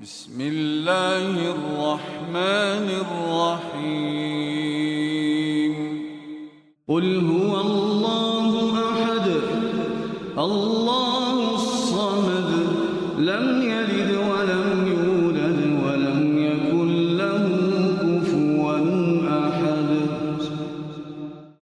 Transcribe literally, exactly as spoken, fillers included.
بسم الله الرحمن الرحيم. قل هو الله أحد الله الصمد لم يلد ولم